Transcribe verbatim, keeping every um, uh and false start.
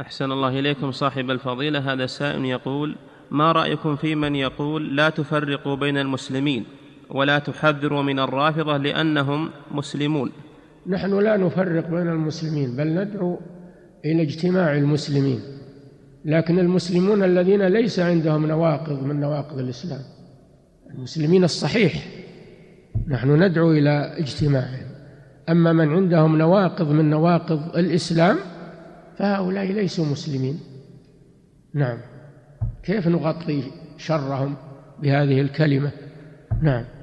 أحسن الله إليكم صاحب الفضيلة. هذا سائل يقول: ما رأيكم في من يقول لا تفرقوا بين المسلمين ولا تحذروا من الرافضة لأنهم مسلمون؟ نحن لا نفرق بين المسلمين، بل ندعو إلى اجتماع المسلمين، لكن المسلمون الذين ليس عندهم نواقض من نواقض الإسلام، المسلمين الصحيح، نحن ندعو إلى اجتماعهم. أما من عندهم نواقض من نواقض الإسلام فهؤلاء ليسوا مسلمين. نعم، كيف نغطي شرهم بهذه الكلمة؟ نعم.